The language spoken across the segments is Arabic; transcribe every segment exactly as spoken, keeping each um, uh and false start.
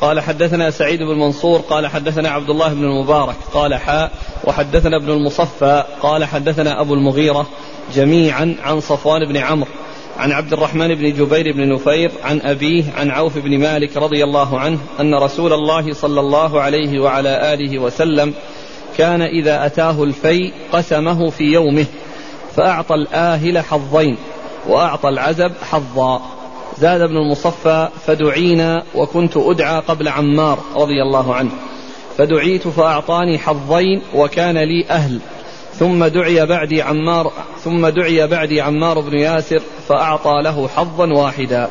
قال حدثنا سعيد بن منصور قال حدثنا عبد الله بن المبارك قال حاء وحدثنا ابن المصفى قال حدثنا أبو المغيرة جميعا عن صفوان بن عمرو عن عبد الرحمن بن جبير بن نفير عن أبيه عن عوف بن مالك رضي الله عنه أن رسول الله صلى الله عليه وعلى آله وسلم كان إذا أتاه الفيء قسمه في يومه فأعطى الآهل حظين وأعطى العزب حظا. زاد ابن المصفى فدعينا وكنت أدعى قبل عمار رضي الله عنه فدعيت فأعطاني حظين وكان لي أهل ثم دعي بعدي عمار ثم دعي بعدي عمار بن ياسر فأعطى له حظا واحدا.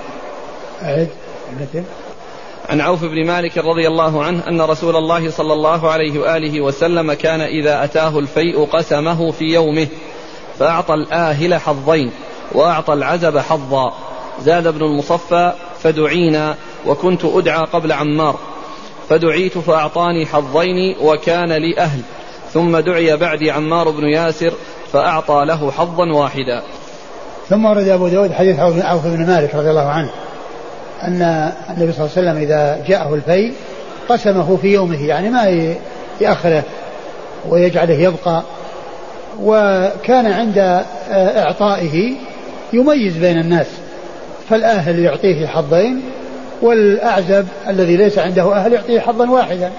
عن عوف بن مالك رضي الله عنه أن رسول الله صلى الله عليه وآله وسلم كان إذا أتاه الفيء قسمه في يومه فأعطى الآهل حظين وأعطى العزب حظا. زاد ابن المصفى فدعينا وكنت أدعى قبل عمار فدعيت فأعطاني حظين وكان لي أهل ثم دعي بعدي عمار بن ياسر فأعطى له حظا واحدا. ثم ورد أبو داود حديث عوف بن مالك رضي الله عنه أن النبي صلى الله عليه وسلم إذا جاءه الفيء قسمه في يومه يعني ما يأخره ويجعله يبقى. وكان عند إعطائه يميز بين الناس فالآهل يعطيه حظين والأعزب الذي ليس عنده أهل يعطيه حظا واحدا.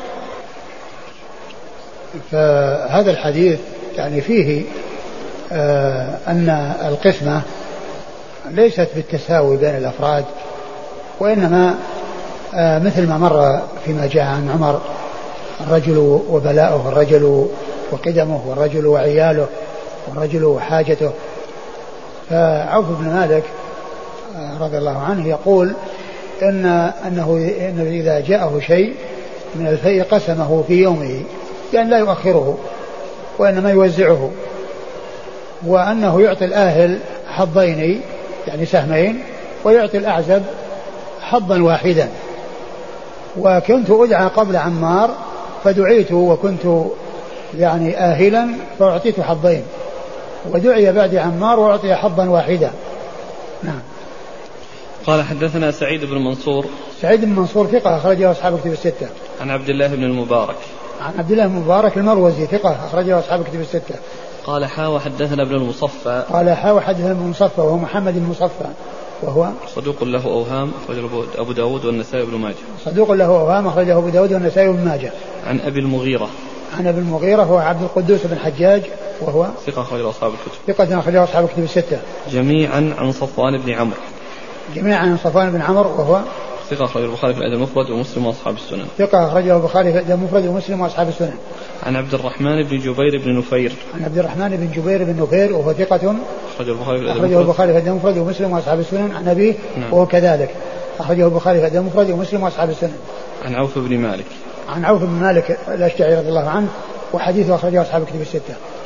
فهذا الحديث يعني فيه آه أن القسمة ليست بالتساوي بين الأفراد وإنما آه مثل ما مر فيما جاء عن عمر الرجل وبلاؤه والرجل وقدمه والرجل وعياله والرجل وحاجته. فعوف بن مالك رضي الله عنه يقول إن أنه إنه إذا جاءه شيء من الفيء قسمه في يومه يعني لا يؤخره وإنما يوزعه وأنه يعطي الآهل حظين يعني سهمين ويعطي الأعزب حظا واحدا. وكنت أدعى قبل عمار فدعيت وكنت يعني آهلا فأعطيت حظين ودعي بعد عمار وأعطي حظا واحدا. نعم. قال حدثنا سعيد بن منصور سعيد بن منصور ثقة أخرجه أصحاب كتب الستة. عن عبد الله بن المبارك عن عبد الله بن المبارك المروزي ثقة أخرجه أصحاب كتب الستة. قال حا وحدثنا ابن المصفى قال حا وحدثنا ابن المصفى وهو محمد بن المصفى وهو صدوق له أوهام أخرجه أبو داود والنسائي بن ماجه. صدوق له أوهام أخرجه أبو داود والنسائي بن ماجه. عن أبي المغيرة عن أبي المغيرة هو عبد القدوس بن حجاج وهو ثقة أخرجه أصحاب الكتب ثقة أخرجه أصحاب الكتب الستة. جميعا عن صفوان بن عمرو جميعا عن صفوان بن عمرو وهو ثقة أخرجه البخاري في الأدب المفرد ومسلم وأصحاب السنن. ثقة أخرجه البخاري في الأدب المفرد ومسلم وأصحاب السنن. عن عبد الرحمن بن جبير بن نفير عن عبد الرحمن بن جبير بن نفير وهو ثقة أخرجه البخاري في أخرجه البخاري في الأدب المفرد ومسلم وأصحاب السنن. عن أبيه نعم. وهو كذلك أخرجه البخاري في الأدب المفرد ومسلم وأصحاب السنن. عن عوف بن مالك عن عوف بن مالك الأشجعي رضي الله عنه وحديثه أخرجه أصحاب الكتب الستة.